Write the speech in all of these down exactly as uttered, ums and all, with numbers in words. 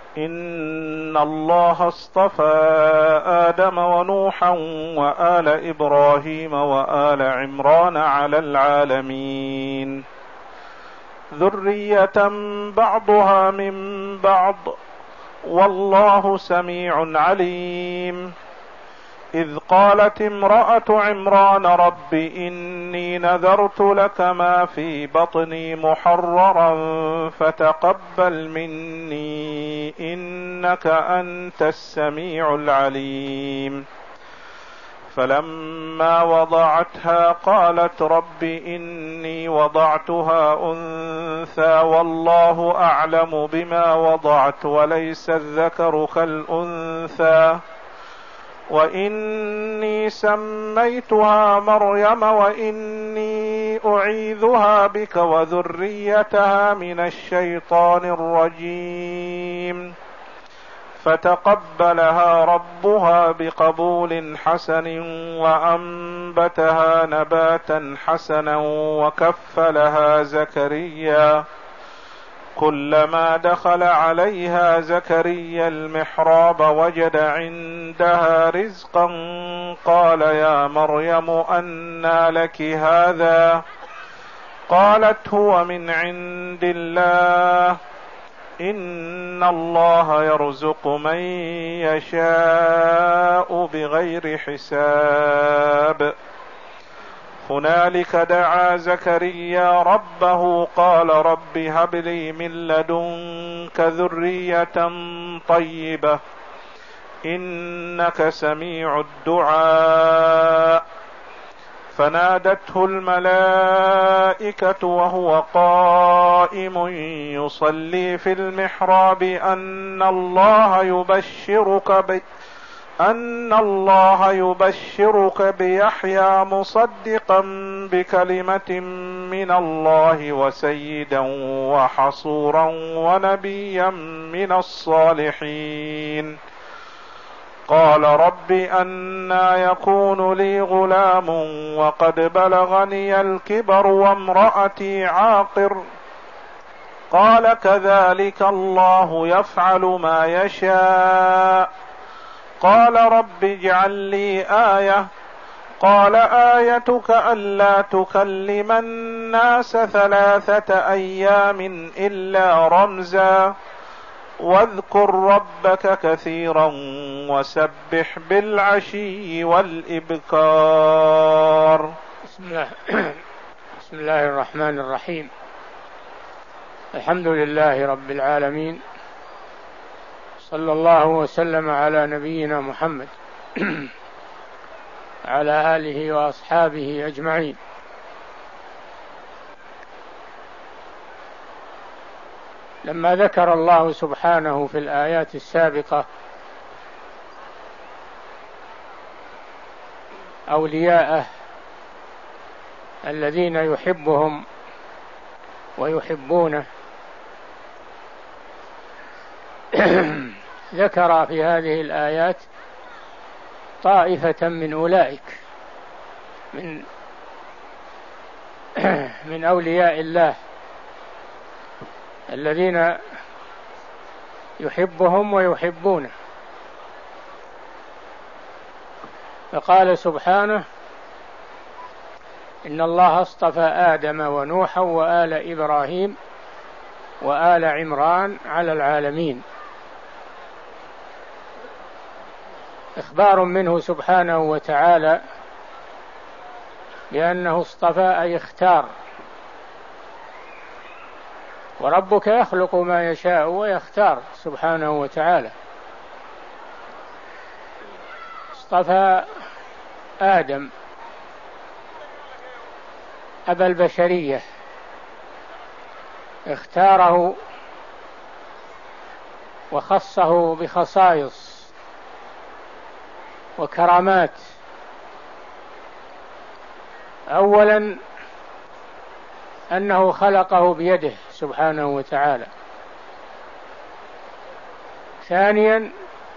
إن الله اصطفى آدم ونوحا وآل إبراهيم وآل عمران على العالمين ذرية بعضها من بعض والله سميع عليم. إذ قالت امرأة عمران رب إني نذرت لك ما في بطني محررا فتقبل مني إنك أنت السميع العليم. فلما وضعتها قالت رب إني وضعتها أنثى والله أعلم بما وضعت وليس الذكر كالأنثى وإني سميتها مريم وإني أعيذها بك وذريتها من الشيطان الرجيم. فتقبلها ربها بقبول حسن وأنبتها نباتا حسنا وكفلها زكريا. كلما دخل عليها زكريا المحراب وجد عندها رزقا قال يا مريم أنى لك هذا؟ قالت هو من عند الله إن الله يرزق من يشاء بغير حساب. هنالك دعا زكريا ربه قال رب هب لي من لدنك ذرية طيبة إنك سميع الدعاء. فنادته الملائكة وهو قائم يصلي في المحراب أن الله يبشرك ب... أن الله يبشرك بيحيى مصدقا بكلمة من الله وسيدا وحصورا ونبيا من الصالحين. قال رب أنى يكون لي غلام وقد بلغني الكبر وامرأتي عاقر؟ قال كذلك الله يفعل ما يشاء. قال رب اجعل لي آية. قال آيتك ألا تكلم الناس ثلاثة أيام إلا رمزا واذكر ربك كثيرا وسبح بالعشي والإبكار. بسم الله, بسم الله الرحمن الرحيم. الحمد لله رب العالمين، صلى الله وسلم على نبينا محمد على آله وأصحابه أجمعين. لما ذكر الله سبحانه في الآيات السابقة أولياءه الذين يحبهم ويحبونه، ذكر في هذه الآيات طائفة من أولئك من من أولياء الله الذين يحبهم ويحبونه. فقال سبحانه إن الله اصطفى آدم ونوحا وآل إبراهيم وآل عمران على العالمين. إخبار منه سبحانه وتعالى بأنه اصطفى أي اختار، وربك يخلق ما يشاء ويختار سبحانه وتعالى. اصطفى آدم أبا البشرية، اختاره وخصه بخصائص وكرامات. أولا أنه خلقه بيده سبحانه وتعالى. ثانيا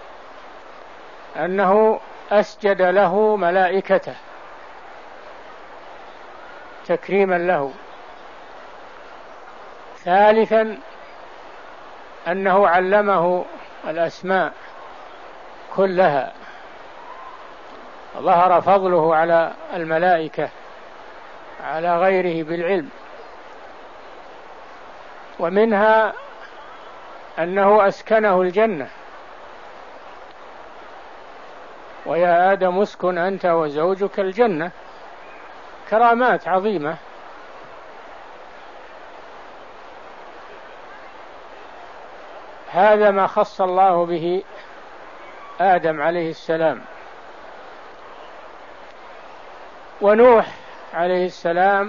أنه أسجد له ملائكته تكريما له. ثالثا أنه علمه الأسماء كلها، ظهر فضله على الملائكة على غيره بالعلم. ومنها أنه أسكنه الجنة: ويا آدم اسكن أنت وزوجك الجنة. كرامات عظيمة. هذا ما خص الله به آدم عليه السلام. ونوح عليه السلام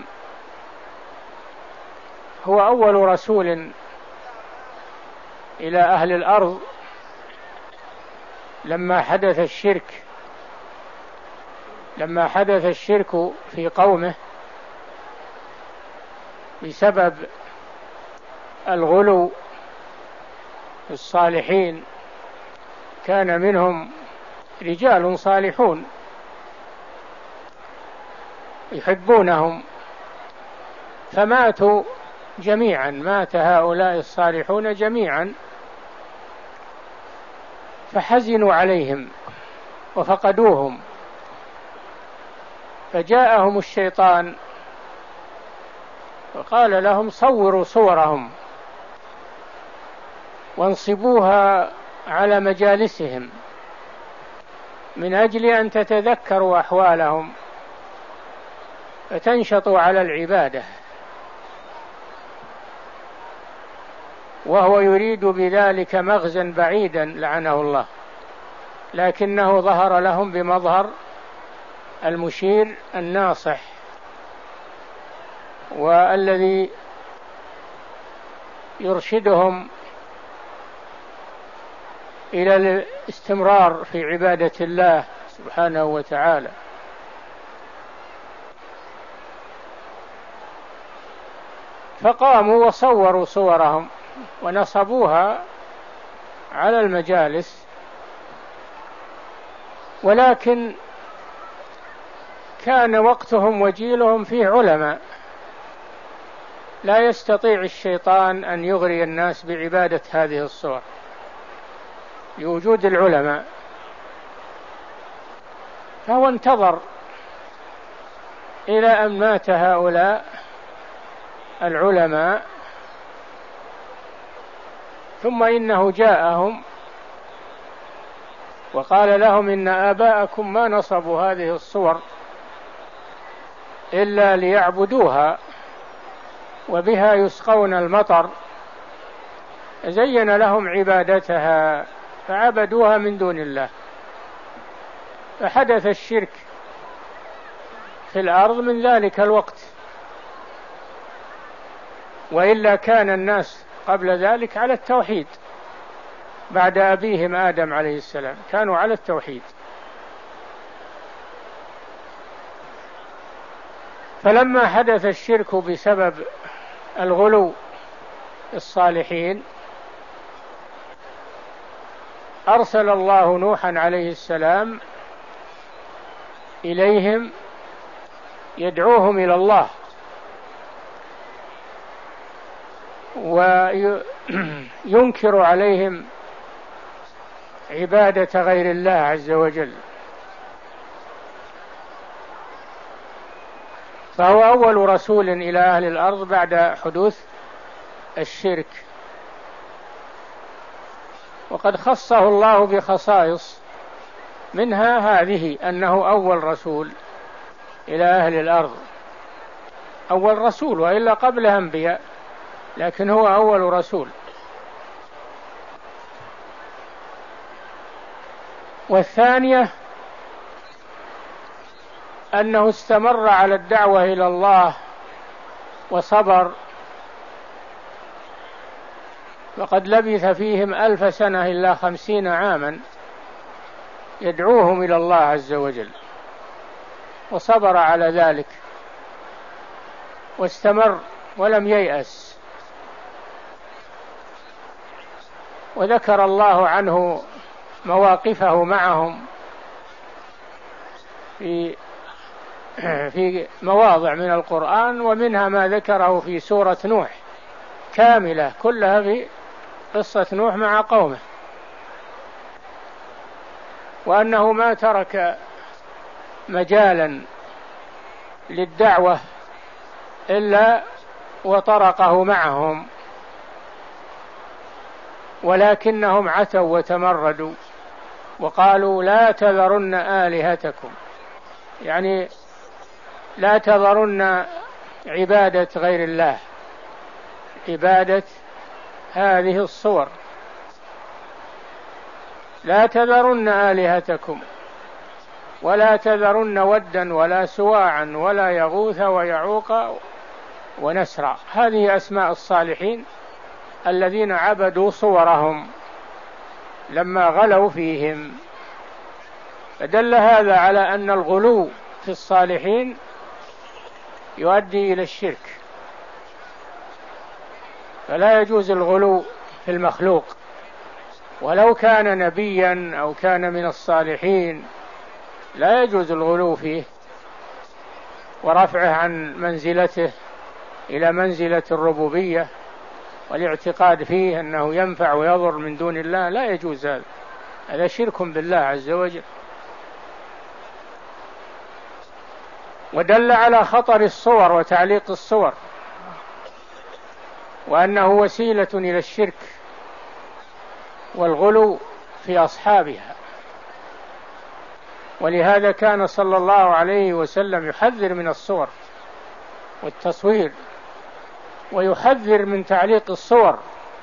هو أول رسول إلى أهل الأرض لما حدث الشرك لما حدث الشرك في قومه بسبب الغلو في الصالحين. كان منهم رجال صالحون يحبونهم فماتوا جميعا، مات هؤلاء الصالحون جميعا، فحزنوا عليهم وفقدوهم، فجاءهم الشيطان وقال لهم: صوروا صورهم وانصبوها على مجالسهم من أجل أن تتذكروا أحوالهم فتنشطوا على العبادة. وهو يريد بذلك مغزا بعيدا لعنه الله، لكنه ظهر لهم بمظهر المشير الناصح والذي يرشدهم إلى الاستمرار في عبادة الله سبحانه وتعالى. فقاموا وصوروا صورهم ونصبوها على المجالس، ولكن كان وقتهم وجيلهم فيه علماء، لا يستطيع الشيطان أن يغري الناس بعبادة هذه الصور لوجود العلماء. فهو انتظر إلى أن مات هؤلاء العلماء، ثم إنه جاءهم وقال لهم: إن آباءكم ما نصبوا هذه الصور إلا ليعبدوها وبها يسقون المطر، زين لهم عبادتها فعبدوها من دون الله، فحدث الشرك في الأرض من ذلك الوقت. وإلا كان الناس قبل ذلك على التوحيد، بعد أبيهم آدم عليه السلام كانوا على التوحيد. فلما حدث الشرك بسبب الغلو الصالحين أرسل الله نوحا عليه السلام إليهم يدعوهم إلى الله وينكر عليهم عبادة غير الله عز وجل. فهو أول رسول إلى أهل الأرض بعد حدوث الشرك، وقد خصه الله بخصائص، منها هذه أنه أول رسول إلى أهل الأرض، أول رسول، وإلا قبله أنبياء، لكن هو أول رسول. والثانية أنه استمر على الدعوة إلى الله وصبر، وقد لبث فيهم ألف سنة إلا خمسين عاما يدعوهم إلى الله عز وجل، وصبر على ذلك واستمر ولم ييأس. وذكر الله عنه مواقفه معهم في في مواضع من القرآن، ومنها ما ذكره في سورة نوح كاملة كلها في قصة نوح مع قومه. وأنه ما ترك مجالا للدعوة إلا وطرقه معهم، ولكنهم عتوا وتمردوا وقالوا لا تذرن آلهتكم، يعني لا تذرن عبادة غير الله، عبادة هذه الصور، لا تذرن آلهتكم ولا تذرن ودا ولا سواعا ولا يغوث ويعوق ونسرا. هذه أسماء الصالحين الذين عبدوا صورهم لما غلوا فيهم. فدل هذا على أن الغلو في الصالحين يؤدي إلى الشرك، فلا يجوز الغلو في المخلوق ولو كان نبيا أو كان من الصالحين، لا يجوز الغلو فيه ورفعه عن منزلته إلى منزلة الربوبية والاعتقاد فيه أنه ينفع ويضر من دون الله، لا يجوز هذا، هذا شرك بالله عز وجل. ودل على خطر الصور وتعليق الصور وأنه وسيلة إلى الشرك والغلو في أصحابها، ولهذا كان صلى الله عليه وسلم يحذر من الصور والتصوير ويحذر من تعليق الصور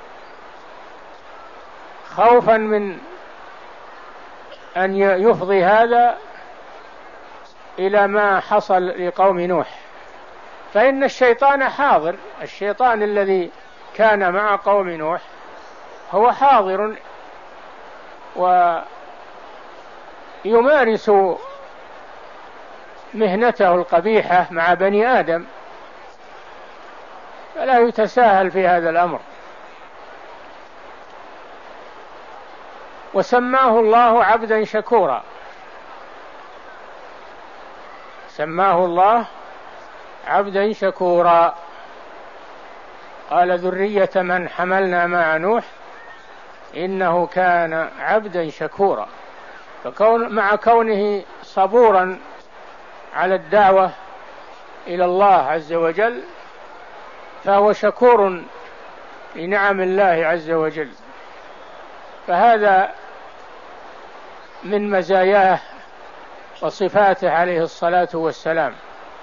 خوفا من أن يفضي هذا إلى ما حصل لقوم نوح، فإن الشيطان حاضر، الشيطان الذي كان مع قوم نوح هو حاضر ويمارس مهنته القبيحة مع بني آدم، فلا يتساهل في هذا الأمر. وسماه الله عبدا شكورا، سماه الله عبدا شكورا، قال ذرية من حملنا مع نوح إنه كان عبدا شكورا. فكون مع كونه صبورا على الدعوة إلى الله عز وجل فهو شكور لنعم الله عز وجل، فهذا من مزاياه وصفاته عليه الصلاة والسلام،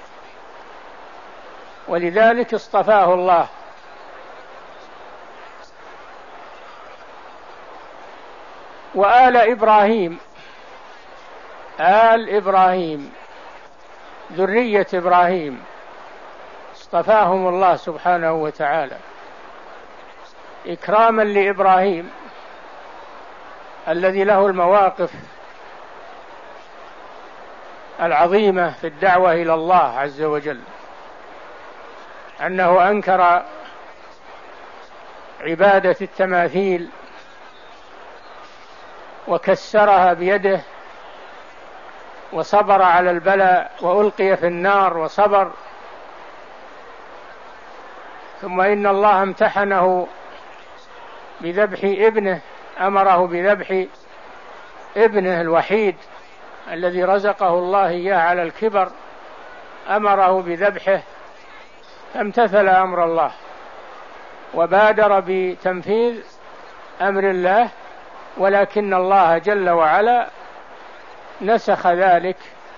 ولذلك اصطفاه الله. وآل إبراهيم، آل إبراهيم ذرية إبراهيم اصطفاهم الله سبحانه وتعالى إكراما لإبراهيم الذي له المواقف العظيمة في الدعوة إلى الله عز وجل، أنه أنكر عبادة التماثيل وكسرها بيده وصبر على البلاء وألقي في النار وصبر، ثم إن الله امتحنه بذبح ابنه، أمره بذبح ابنه الوحيد الذي رزقه الله إياه على الكبر، أمره بذبحه فامتثل أمر الله وبادر بتنفيذ أمر الله، ولكن الله جل وعلا نسخ ذلك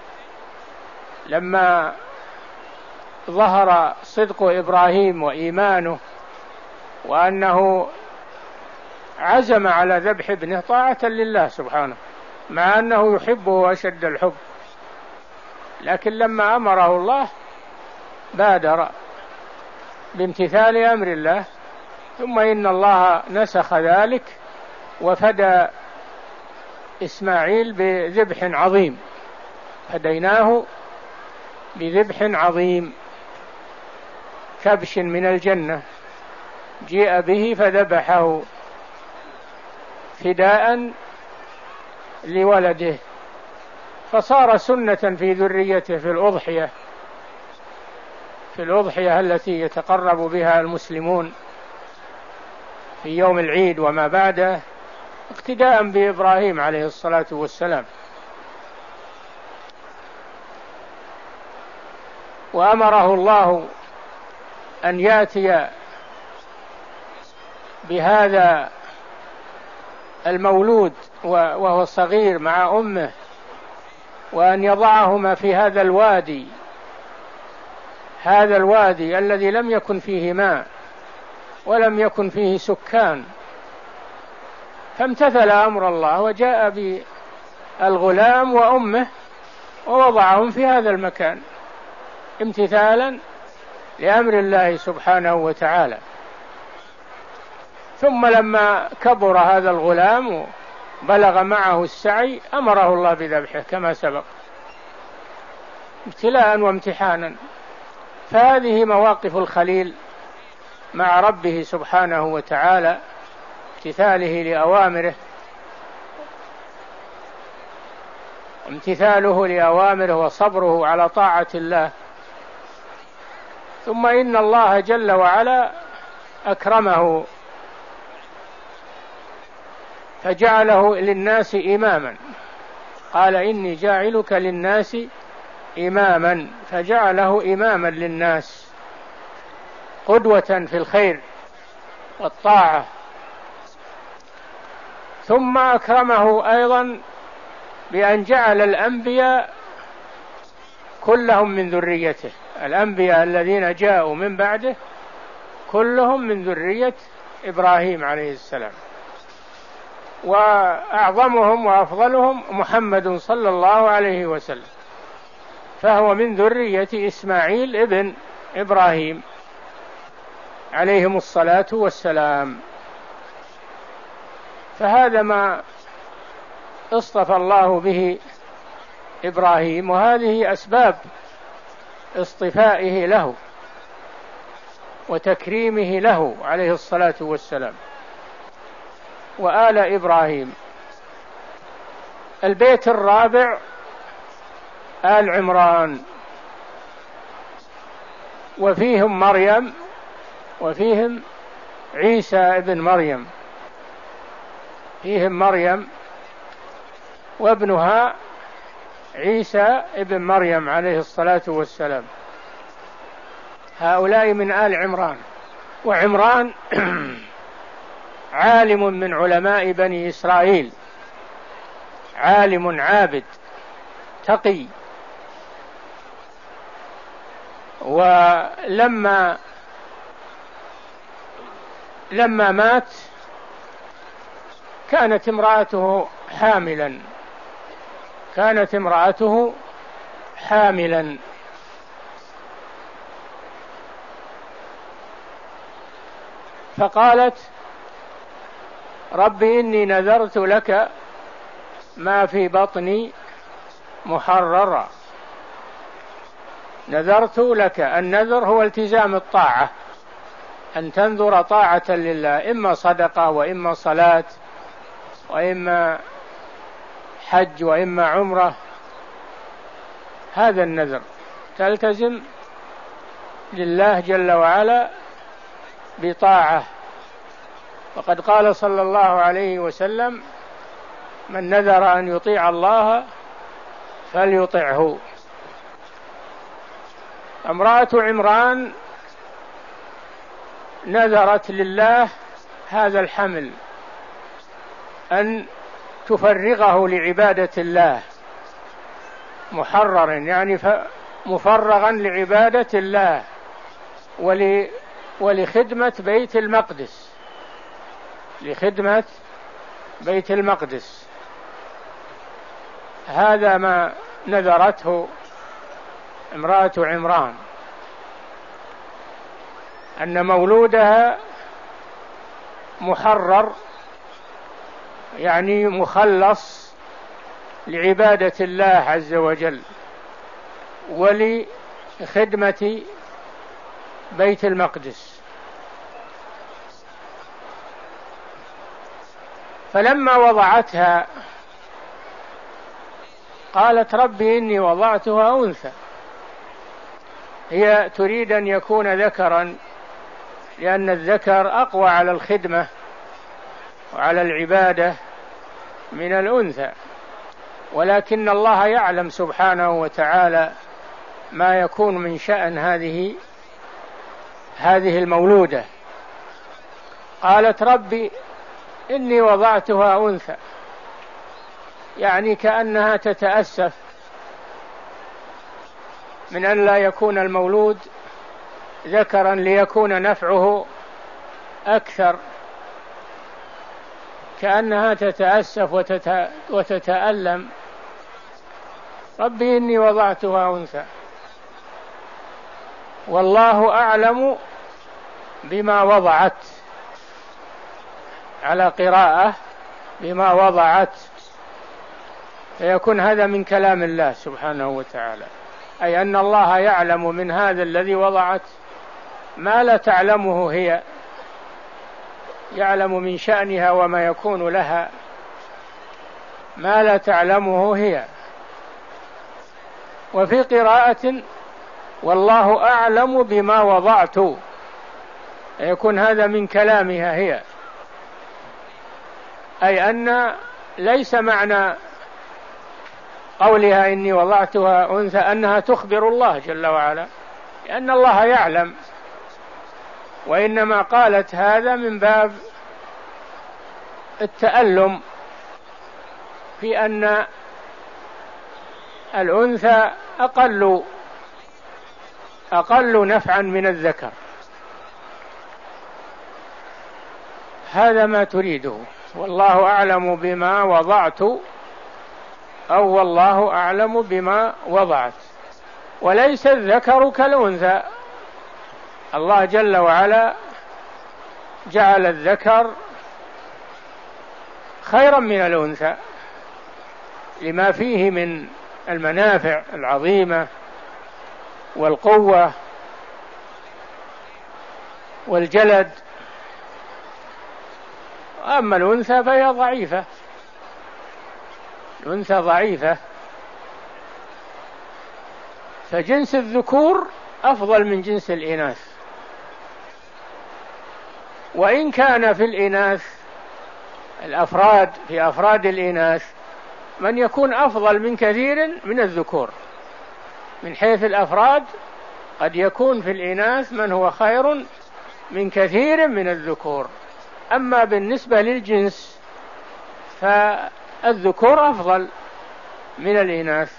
لما ظهر صدق إبراهيم وإيمانه وأنه عزم على ذبح ابنه طاعة لله سبحانه، مع أنه يحبه أشد الحب، لكن لما أمره الله بادر بامتثال أمر الله، ثم إن الله نسخ ذلك وفدى إسماعيل بذبح عظيم، فديناه بذبح عظيم، كبش من الجنة جيء به فذبحه فداء لولده، فصار سنة في ذريته في الأضحية في الأضحية التي يتقرب بها المسلمون في يوم العيد وما بعده، اقتداء بإبراهيم عليه الصلاة والسلام. وأمره الله أن يأتي بهذا المولود وهو صغير مع أمه، وأن يضعهما في هذا الوادي هذا الوادي الذي لم يكن فيه ماء ولم يكن فيه سكان. فامتثل أمر الله وجاء بالغلام وأمه ووضعهم في هذا المكان امتثالا لأمر الله سبحانه وتعالى. ثم لما كبر هذا الغلام بلغ معه السعي أمره الله بذبحه كما سبق، ابتلاء وامتحانا. فهذه مواقف الخليل مع ربه سبحانه وتعالى، امتثاله لأوامره امتثاله لأوامره وصبره على طاعة الله. ثم إن الله جل وعلا أكرمه فجعله للناس إماما، قال إني جاعلك للناس إماما، فجعله إماما للناس قدوة في الخير والطاعة. ثم أكرمه أيضا بأن جعل الأنبياء كلهم من ذريته، الأنبياء الذين جاءوا من بعده كلهم من ذرية إبراهيم عليه السلام، وأعظمهم وأفضلهم محمد صلى الله عليه وسلم، فهو من ذرية إسماعيل ابن إبراهيم عليهم الصلاة والسلام. فهذا ما اصطفى الله به إبراهيم، وهذه أسباب اصطفائه له وتكريمه له عليه الصلاة والسلام. وآل إبراهيم. البيت الرابع آل عمران، وفيهم مريم وفيهم عيسى ابن مريم، فيهم مريم وابنها عيسى ابن مريم عليه الصلاة والسلام. هؤلاء من آل عمران. وعمران عالم من علماء بني إسرائيل، عالم عابد تقي. ولما لما مات كانت امرأته حاملا كانت امرأته حاملا فقالت رب إني نذرت لك ما في بطني محررا. نذرت لك، النذر هو التزام الطاعة، أن تنذر طاعة لله، إما صدقة وإما صلاة وإما حج وإما عمرة. هذا النذر تلتزم لله جل وعلا بطاعة. وقد قال صلى الله عليه وسلم من نذر أن يطيع الله فليطعه. امرأة عمران نذرت لله هذا الحمل أن تفرغه لعبادة الله، محررا يعني مفرغا لعبادة الله ولخدمة بيت المقدس لخدمة بيت المقدس. هذا ما نذرته امرأة عمران، أن مولودها محرر يعني مخلص لعبادة الله عز وجل ولخدمة بيت المقدس. فلما وضعتها قالت ربي إني وضعتها أنثى. هي تريد أن يكون ذكرا لأن الذكر أقوى على الخدمة وعلى العبادة من الأنثى، ولكن الله يعلم سبحانه وتعالى ما يكون من شأن هذه هذه المولودة. قالت ربي إني وضعتها أنثى، يعني كأنها تتأسف من أن لا يكون المولود ذكرا ليكون نفعه أكثر، كأنها تتأسف وتتألم. ربي إني وضعتها أنثى والله أعلم بما وضعت، على قراءة بما وضعت، فيكون هذا من كلام الله سبحانه وتعالى، أي أن الله يعلم من هذا الذي وضعت ما لا تعلمه هي، يعلم من شأنها وما يكون لها ما لا تعلمه هي. وفي قراءة والله أعلم بما وضعت، يكون هذا من كلامها هي، أي أن ليس معنى قولها إني وضعتها أنثى أنها تخبر الله جل وعلا، لأن الله يعلم، وإنما قالت هذا من باب التألم في أن الأنثى أقل أقل نفعا من الذكر. هذا ما تريده، والله أعلم بما وضعت، أو والله أعلم بما وضعت، وليس الذكر كالأنثى. الله جل وعلا جعل الذكر خيرا من الأنثى لما فيه من المنافع العظيمة والقوة والجلد، أما الأنثى فهي ضعيفة، الأنثى ضعيفة، فجنس الذكور أفضل من جنس الإناث. وإن كان في الإناث الأفراد في أفراد الإناث من يكون أفضل من كثير من الذكور، من حيث الأفراد قد يكون في الإناث من هو خير من كثير من الذكور، أما بالنسبة للجنس فالذكور أفضل من الإناث.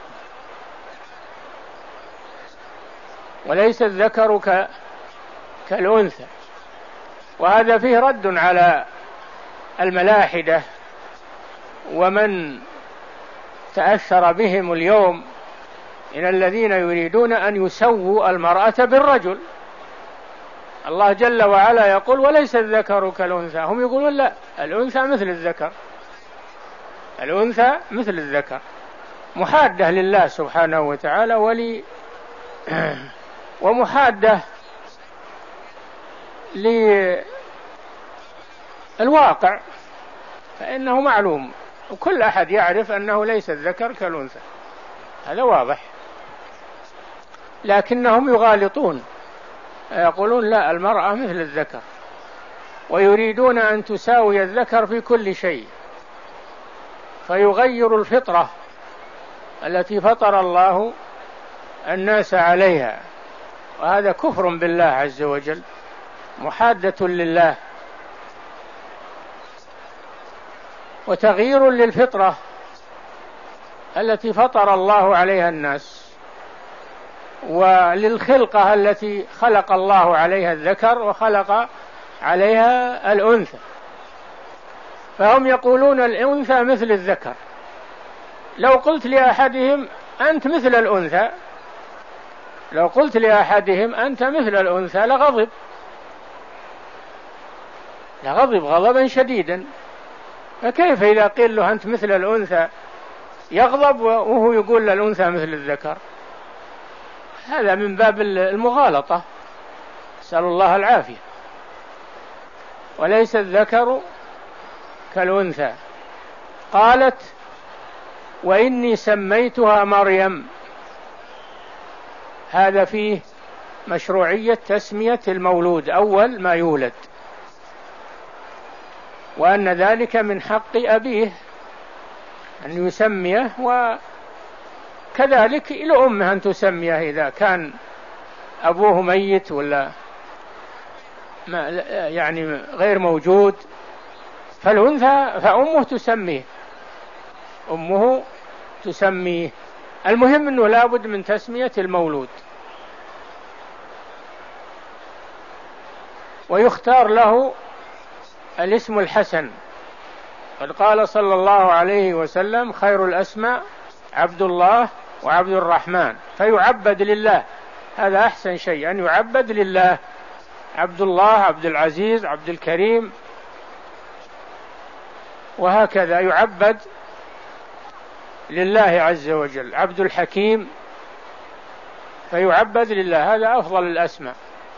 وليس الذكر ك... كالأنثى. وهذا فيه رد على الملاحدة ومن تأثر بهم اليوم من الذين يريدون أن يسووا المرأة بالرجل. الله جل وعلا يقول وليس الذكر كالأنثى، هم يقولون لا، الأنثى مثل الذكر، الأنثى مثل الذكر، محادة لله سبحانه وتعالى ولي ومحادة للواقع، فإنه معلوم وكل أحد يعرف أنه ليس الذكر كالأنثى، هذا واضح. لكنهم يغالطون، يقولون لا، المرأة مثل الذكر، ويريدون أن تساوي الذكر في كل شيء، فيغير الفطرة التي فطر الله الناس عليها، وهذا كفر بالله عز وجل، محادة لله وتغيير للفطرة التي فطر الله عليها الناس، وللخلقة التي خلق الله عليها الذكر وخلق عليها الأنثى. فهم يقولون الأنثى مثل الذكر. لو قلت لأحدهم أنت مثل الأنثى لو قلت لأحدهم أنت مثل الأنثى لغضب لغضب غضبا شديدا، فكيف إذا قيل له أنت مثل الأنثى يغضب وهو يقول للأنثى مثل الذكر؟ هذا من باب المغالطة، نسأل الله العافية. وليس الذكر كالأنثى. قالت وإني سميتها مريم، هذا فيه مشروعية تسمية المولود أول ما يولد، وأن ذلك من حق أبيه أن يسميه، وكذلك لأمه أن تسميه إذا كان أبوه ميت ولا ما يعني غير موجود، فالأنثى فأمه تسميه، أمه تسميه. المهم أنه لابد من تسمية المولود، ويختار له الاسم الحسن. قد قال صلى الله عليه وسلم: خير الأسماء عبد الله وعبد الرحمن، فيعبد لله، هذا أحسن شيء أن يعبد لله، عبد الله، عبد العزيز، عبد الكريم، وهكذا يعبد لله عز وجل. عبد الحكيم فيعبد لله، هذا أفضل الأسماء.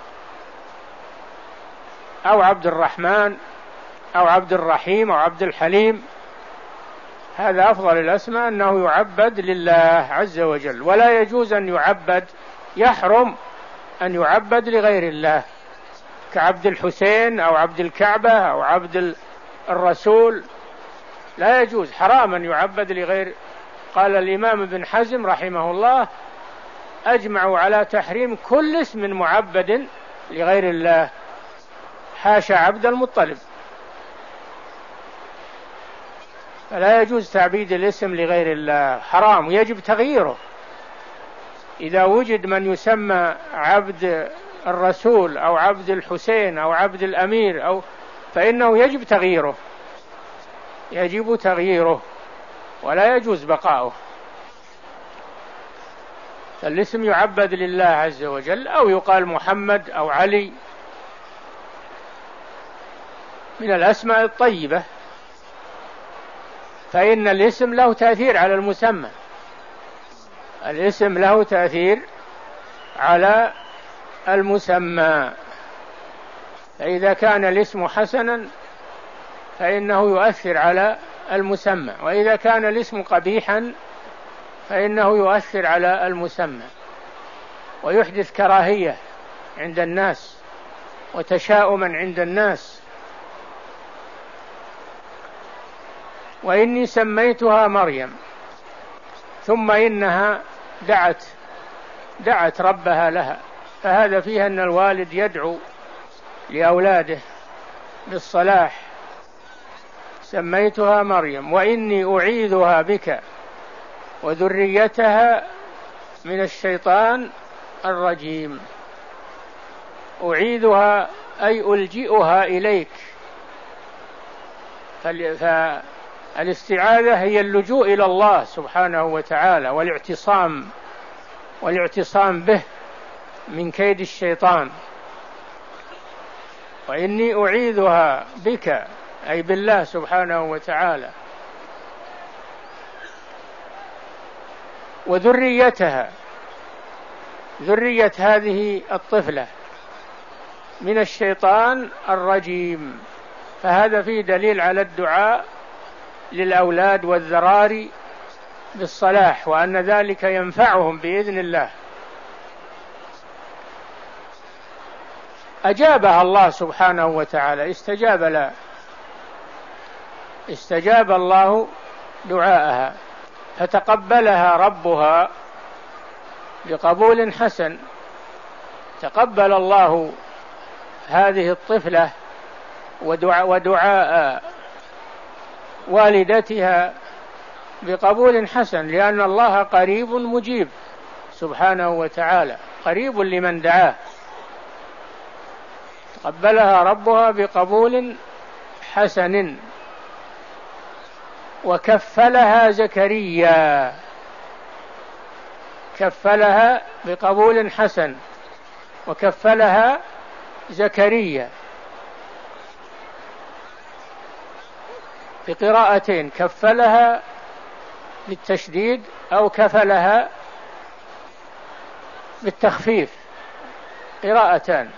أو عبد الرحمن أو عبد الرحيم أو عبد الحليم، هذا أفضل الأسماء، أنه يعبد لله عز وجل. ولا يجوز أن يعبد، يحرم أن يعبد لغير الله، كعبد الحسين أو عبد الكعبة أو عبد الرسول، لا يجوز، حرام أن يعبد لغير. قال الإمام ابن حزم رحمه الله: أجمعوا على تحريم كل اسم معبد لغير الله، حاشا عبد المطلب. فلا يجوز تعبيد الاسم لغير الله، حرام، ويجب تغييره. إذا وجد من يسمى عبد الرسول أو عبد الحسين أو عبد الأمير أو فإنه يجب تغييره، يجب تغييره ولا يجوز بقاؤه. فالاسم يعبد لله عز وجل، أو يقال محمد أو علي من الأسماء الطيبة، فإن الاسم له تأثير على المسمى، الاسم له تأثير على المسمى. فإذا كان الاسم حسنا فإنه يؤثر على المسمى، وإذا كان الاسم قبيحا فإنه يؤثر على المسمى، ويحدث كراهية عند الناس وتشاؤما عند الناس. وإني سميتها مريم، ثم إنها دعت دعت ربها لها، فهذا فيها أن الوالد يدعو لأولاده بالصلاح. سميتها مريم وإني أعيذها بك وذريتها من الشيطان الرجيم. أعيذها أي ألجئها إليك، فالاستعاذة هي اللجوء إلى الله سبحانه وتعالى، والاعتصام والاعتصام به من كيد الشيطان. وإني أعيذها بك أي بالله سبحانه وتعالى، وذريتها، ذرية هذه الطفلة، من الشيطان الرجيم. فهذا فيه دليل على الدعاء للأولاد والذراري بالصلاح، وأن ذلك ينفعهم بإذن الله. أجابها الله سبحانه وتعالى، استجاب لها، استجاب الله دعاءها، فتقبلها ربها بقبول حسن. تقبل الله هذه الطفلة ودعاء, ودعاء والدتها بقبول حسن، لأن الله قريب مجيب سبحانه وتعالى، قريب لمن دعاه. تقبلها ربها بقبول حسن. وكفلها زكريا، كفلها بقبول حسن، وكفلها زكريا بقراءتين، كفلها بالتشديد أو كفلها بالتخفيف، قراءتان.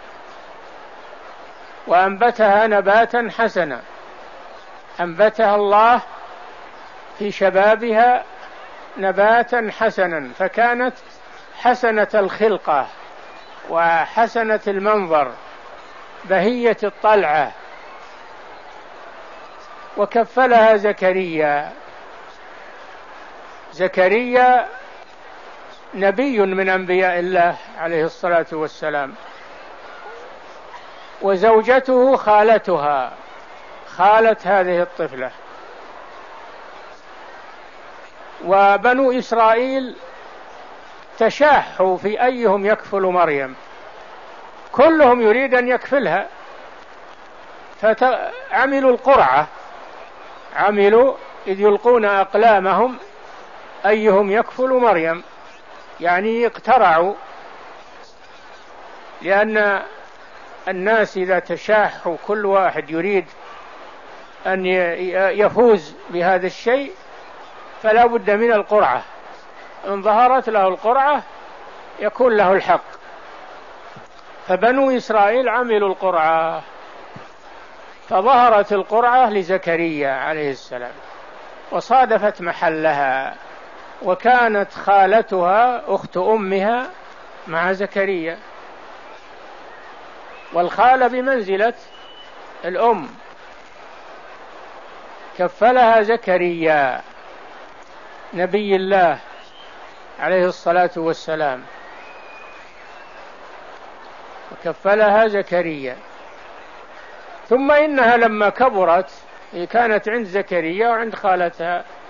وأنبتها نباتا حسنا، أنبتها الله في شبابها نباتا حسنا، فكانت حسنة الخلقة وحسنة المنظر، بهية الطلعة. وكفلها زكريا، زكريا نبي من أنبياء الله عليه الصلاة والسلام، وزوجته خالتها، خالة هذه الطفلة. وبنو إسرائيل تشاحوا في أيهم يكفل مريم، كلهم يريد أن يكفلها، فعملوا القرعة، عملوا إذ يلقون أقلامهم أيهم يكفل مريم، يعني اقترعوا، لأن الناس إذا تشاحوا كل واحد يريد أن يفوز بهذا الشيء فلا بد من القرعة، إن ظهرت له القرعة يكون له الحق. فبنو إسرائيل عملوا القرعة، فظهرت القرعة لزكريا عليه السلام وصادفت محلها، وكانت خالتها أخت أمها مع زكريا، والخالة بمنزلة الأم. كفلها زكريا نبي الله عليه الصلاة والسلام، وكفلها زكريا. ثم إنها لما كبرت كانت عند زكريا وعند خالتها